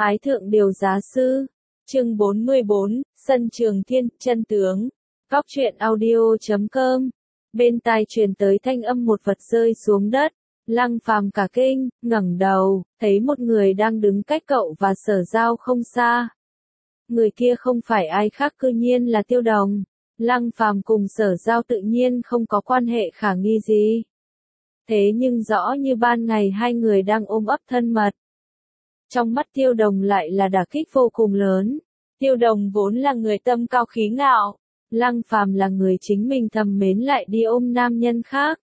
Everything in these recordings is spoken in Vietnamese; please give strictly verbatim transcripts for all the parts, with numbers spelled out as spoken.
Ái thượng điều giá sư. Chương bốn mươi bốn, Sân Trường Thiên, chân tướng. Góc truyện audio chấm com. Bên tai truyền tới thanh âm một vật rơi xuống đất. Lăng Phàm cả kinh, ngẩng đầu, thấy một người đang đứng cách cậu và Sở Giao không xa. Người kia không phải ai khác cư nhiên là Tiêu Đồng. Lăng Phàm cùng Sở Giao tự nhiên không có quan hệ khả nghi gì. Thế nhưng rõ như ban ngày hai người đang ôm ấp thân mật. Trong mắt Tiêu Đồng lại là đả kích vô cùng lớn. Tiêu Đồng vốn là người tâm cao khí ngạo. Lăng Phàm là người chính mình thầm mến lại đi ôm nam nhân khác.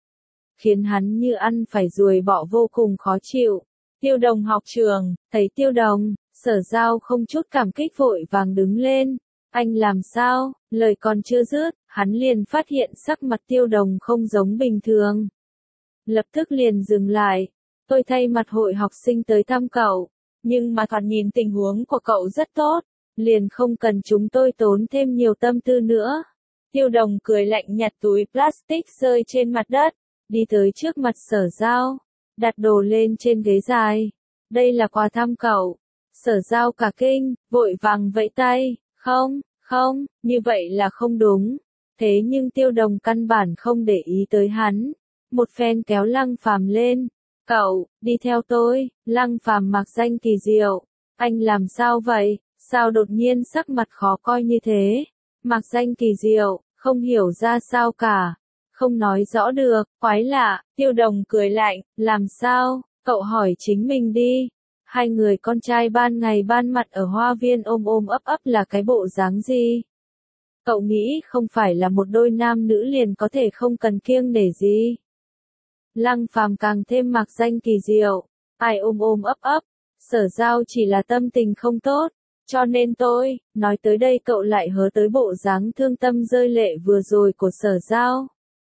Khiến hắn như ăn phải ruồi bọ vô cùng khó chịu. Tiêu Đồng học trường, thấy Tiêu Đồng, Sở Giao không chút cảm kích vội vàng đứng lên. Anh làm sao? Lời còn chưa dứt, hắn liền phát hiện sắc mặt Tiêu Đồng không giống bình thường. Lập tức liền dừng lại. Tôi thay mặt hội học sinh tới thăm cậu, nhưng mà thoạt nhìn tình huống của cậu rất tốt, liền không cần chúng tôi tốn thêm nhiều tâm tư nữa. Tiêu Đồng cười lạnh nhặt túi plastic rơi trên mặt đất, đi tới trước mặt Sở Giao, đặt đồ lên trên ghế dài. Đây là quà thăm cậu. Sở Giao cả kinh, vội vàng vẫy tay, không, không, như vậy là không đúng. Thế nhưng Tiêu Đồng căn bản không để ý tới hắn, một phen kéo Lăng Phàm lên. Cậu, đi theo tôi. Lăng Phàm mặc danh kỳ diệu. Anh làm sao vậy? Sao đột nhiên sắc mặt khó coi như thế? Mặc danh kỳ diệu, không hiểu ra sao cả. Không nói rõ được, quái lạ. Tiêu Đồng cười lạnh, làm sao? Cậu hỏi chính mình đi. Hai người con trai ban ngày ban mặt ở hoa viên ôm ôm ấp ấp là cái bộ dáng gì? Cậu nghĩ không phải là một đôi nam nữ liền có thể không cần kiêng nể gì? Lăng Phàm càng thêm mặc danh kỳ diệu, ai ôm ôm ấp ấp, Sở Giao chỉ là tâm tình không tốt, cho nên tôi, nói tới đây cậu lại hớ tới bộ dáng thương tâm rơi lệ vừa rồi của Sở Giao.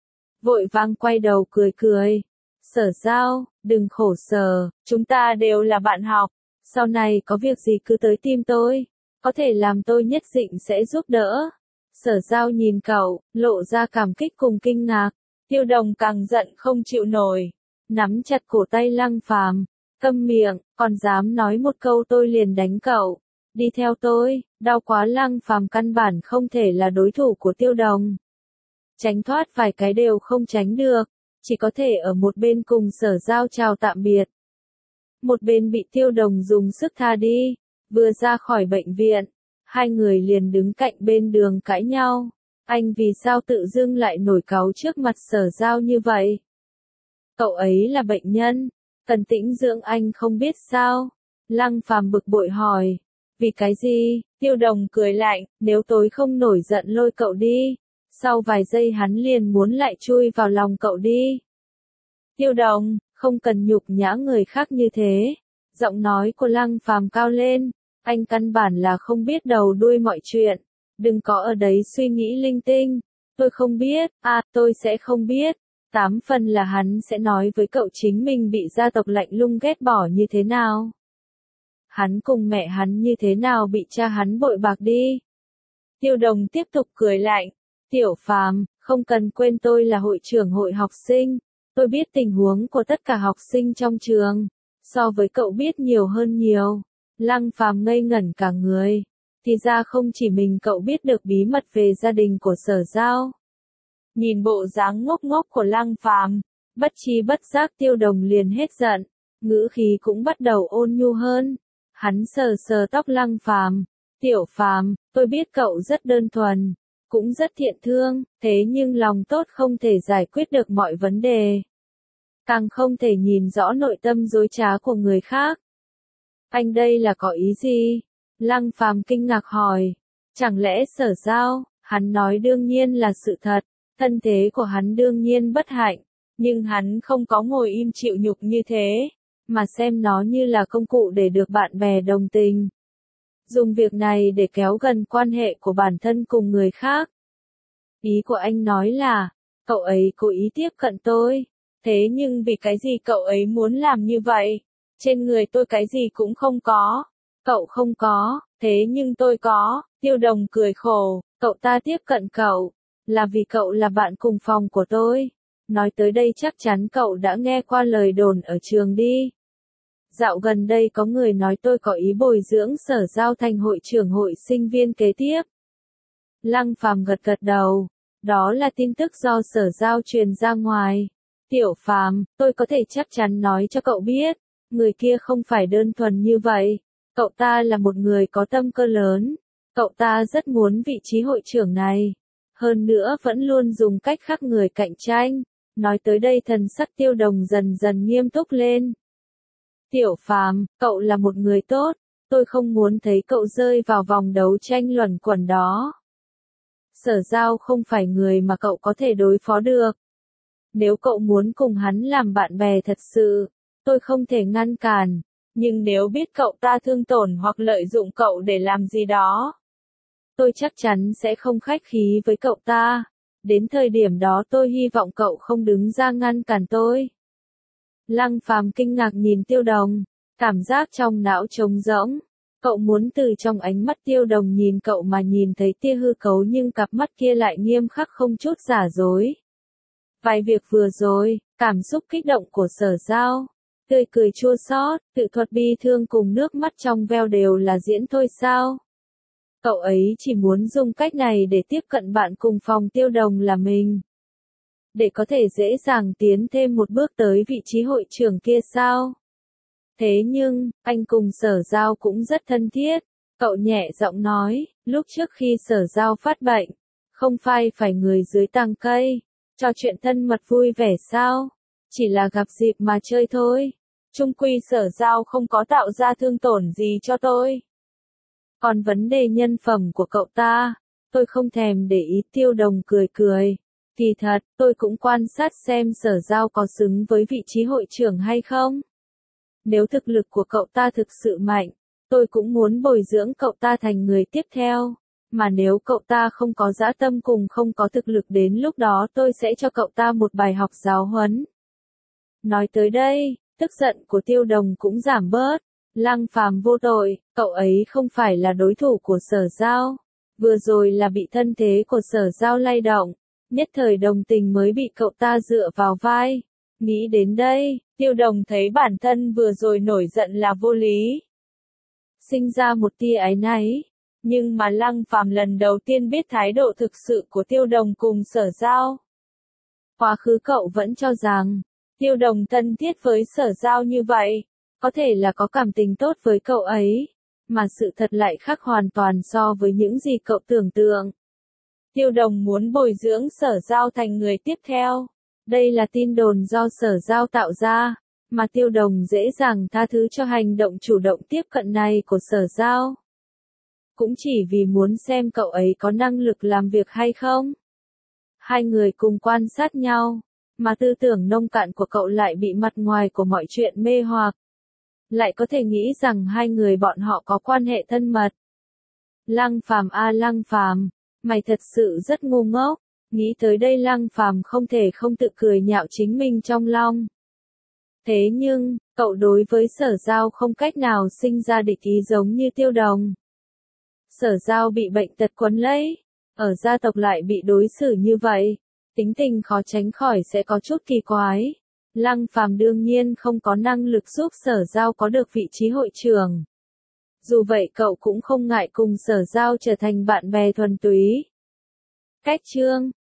Vội vàng quay đầu cười cười, Sở Giao, đừng khổ sở, chúng ta đều là bạn học, sau này có việc gì cứ tới tìm tôi, có thể làm tôi nhất định sẽ giúp đỡ. Sở Giao nhìn cậu, lộ ra cảm kích cùng kinh ngạc. Tiêu Đồng càng giận không chịu nổi, nắm chặt cổ tay Lăng Phàm, câm miệng, còn dám nói một câu tôi liền đánh cậu, đi theo tôi. Đau quá. Lăng Phàm căn bản không thể là đối thủ của Tiêu Đồng. Tránh thoát vài cái đều không tránh được, chỉ có thể ở một bên cùng Sở Giao chào tạm biệt. Một bên bị Tiêu Đồng dùng sức tha đi, vừa ra khỏi bệnh viện, hai người liền đứng cạnh bên đường cãi nhau. Anh vì sao tự dưng lại nổi cáu trước mặt Sở Giao như vậy? Cậu ấy là bệnh nhân, cần tĩnh dưỡng anh không biết sao? Lăng Phàm bực bội hỏi. Vì cái gì? Tiêu Đồng cười lạnh, nếu tối không nổi giận lôi cậu đi. Sau vài giây hắn liền muốn lại chui vào lòng cậu đi. Tiêu Đồng, không cần nhục nhã người khác như thế. Giọng nói của Lăng Phàm cao lên, anh căn bản là không biết đầu đuôi mọi chuyện. Đừng có ở đấy suy nghĩ linh tinh. Tôi không biết, à, tôi sẽ không biết. Tám phần là hắn sẽ nói với cậu chính mình bị gia tộc lạnh lùng ghét bỏ như thế nào. Hắn cùng mẹ hắn như thế nào bị cha hắn bội bạc đi. Tiêu Đồng tiếp tục cười lạnh. Tiểu Phàm, không cần quên tôi là hội trưởng hội học sinh. Tôi biết tình huống của tất cả học sinh trong trường. So với cậu biết nhiều hơn nhiều. Lăng Phàm ngây ngẩn cả người. Thì ra không chỉ mình cậu biết được bí mật về gia đình của Sở Giao. Nhìn bộ dáng ngốc ngốc của Lăng Phàm, bất chi bất giác Tiêu Đồng liền hết giận, ngữ khí cũng bắt đầu ôn nhu hơn. Hắn sờ sờ tóc Lăng Phàm, Tiểu Phàm, tôi biết cậu rất đơn thuần, cũng rất thiện thương, thế nhưng lòng tốt không thể giải quyết được mọi vấn đề. Càng không thể nhìn rõ nội tâm dối trá của người khác. Anh đây là có ý gì? Lăng Phàm kinh ngạc hỏi, chẳng lẽ Sở Giao? Hắn nói đương nhiên là sự thật, thân thế của hắn đương nhiên bất hạnh, nhưng hắn không có ngồi im chịu nhục như thế, mà xem nó như là công cụ để được bạn bè đồng tình. Dùng việc này để kéo gần quan hệ của bản thân cùng người khác. Ý của anh nói là, cậu ấy cố ý tiếp cận tôi, thế nhưng vì cái gì cậu ấy muốn làm như vậy? Trên người tôi cái gì cũng không có. Cậu không có, thế nhưng tôi có. Tiêu Đồng cười khổ, cậu ta tiếp cận cậu, là vì cậu là bạn cùng phòng của tôi. Nói tới đây chắc chắn cậu đã nghe qua lời đồn ở trường đi. Dạo gần đây có người nói tôi có ý bồi dưỡng Sở Giao thành hội trưởng hội sinh viên kế tiếp. Lăng Phàm gật gật đầu. Đó là tin tức do Sở Giao truyền ra ngoài. Tiểu Phàm, tôi có thể chắc chắn nói cho cậu biết, người kia không phải đơn thuần như vậy. Cậu ta là một người có tâm cơ lớn. Cậu ta rất muốn vị trí hội trưởng này. Hơn nữa vẫn luôn dùng cách khác người cạnh tranh. Nói tới đây thần sắc Tiêu Đồng dần dần nghiêm túc lên. Tiểu Phàm, cậu là một người tốt. Tôi không muốn thấy cậu rơi vào vòng đấu tranh luẩn quẩn đó. Sở Giao không phải người mà cậu có thể đối phó được. Nếu cậu muốn cùng hắn làm bạn bè thật sự, tôi không thể ngăn cản. Nhưng nếu biết cậu ta thương tổn hoặc lợi dụng cậu để làm gì đó, tôi chắc chắn sẽ không khách khí với cậu ta. Đến thời điểm đó tôi hy vọng cậu không đứng ra ngăn cản tôi. Lăng Phàm kinh ngạc nhìn Tiêu Đồng, cảm giác trong não trống rỗng. Cậu muốn từ trong ánh mắt Tiêu Đồng nhìn cậu mà nhìn thấy tia hư cấu nhưng cặp mắt kia lại nghiêm khắc không chút giả dối. Vài việc vừa rồi, cảm xúc kích động của Sở Giao, tươi cười chua xót, tự thuật bi thương cùng nước mắt trong veo đều là diễn thôi sao? Cậu ấy chỉ muốn dùng cách này để tiếp cận bạn cùng phòng Tiêu Đồng là mình. Để có thể dễ dàng tiến thêm một bước tới vị trí hội trưởng kia sao? Thế nhưng, anh cùng Sở Giao cũng rất thân thiết. Cậu nhẹ giọng nói, lúc trước khi Sở Giao phát bệnh, không phải phải người dưới tàng cây, trò chuyện thân mật vui vẻ sao? Chỉ là gặp dịp mà chơi thôi. Chung quy Sở Giao không có tạo ra thương tổn gì cho tôi. Còn vấn đề nhân phẩm của cậu ta, tôi không thèm để ý. Tiêu Đồng cười cười. Kỳ thật, tôi cũng quan sát xem Sở Giao có xứng với vị trí hội trưởng hay không. Nếu thực lực của cậu ta thực sự mạnh, tôi cũng muốn bồi dưỡng cậu ta thành người tiếp theo. Mà nếu cậu ta không có dã tâm cùng không có thực lực đến lúc đó tôi sẽ cho cậu ta một bài học giáo huấn. Nói tới đây, tức giận của Tiêu Đồng cũng giảm bớt. Lăng Phàm vô tội, cậu ấy không phải là đối thủ của Sở Giao. Vừa rồi là bị thân thế của Sở Giao lay động, nhất thời đồng tình mới bị cậu ta dựa vào vai. Nghĩ đến đây, Tiêu Đồng thấy bản thân vừa rồi nổi giận là vô lý. Sinh ra một tia áy náy, nhưng mà Lăng Phàm lần đầu tiên biết thái độ thực sự của Tiêu Đồng cùng Sở Giao. Quá khứ cậu vẫn cho rằng, Tiêu Đồng thân thiết với Sở Giao như vậy, có thể là có cảm tình tốt với cậu ấy, mà sự thật lại khác hoàn toàn so với những gì cậu tưởng tượng. Tiêu Đồng muốn bồi dưỡng Sở Giao thành người tiếp theo. Đây là tin đồn do Sở Giao tạo ra, mà Tiêu Đồng dễ dàng tha thứ cho hành động chủ động tiếp cận này của Sở Giao. Cũng chỉ vì muốn xem cậu ấy có năng lực làm việc hay không. Hai người cùng quan sát nhau, mà tư tưởng nông cạn của cậu lại bị mặt ngoài của mọi chuyện mê hoặc. Lại có thể nghĩ rằng hai người bọn họ có quan hệ thân mật. Lăng Phàm a Lăng Phàm, mày thật sự rất ngu ngốc. Nghĩ tới đây Lăng Phàm không thể không tự cười nhạo chính mình trong lòng. Thế nhưng, cậu đối với Sở Giao không cách nào sinh ra địch ý giống như Tiêu Đồng. Sở Giao bị bệnh tật quấn lấy, ở gia tộc lại bị đối xử như vậy, tính tình khó tránh khỏi sẽ có chút kỳ quái. Lăng Phàm đương nhiên không có năng lực giúp Sở Giao có được vị trí hội trưởng. Dù vậy cậu cũng không ngại cùng Sở Giao trở thành bạn bè thuần túy. Cách chương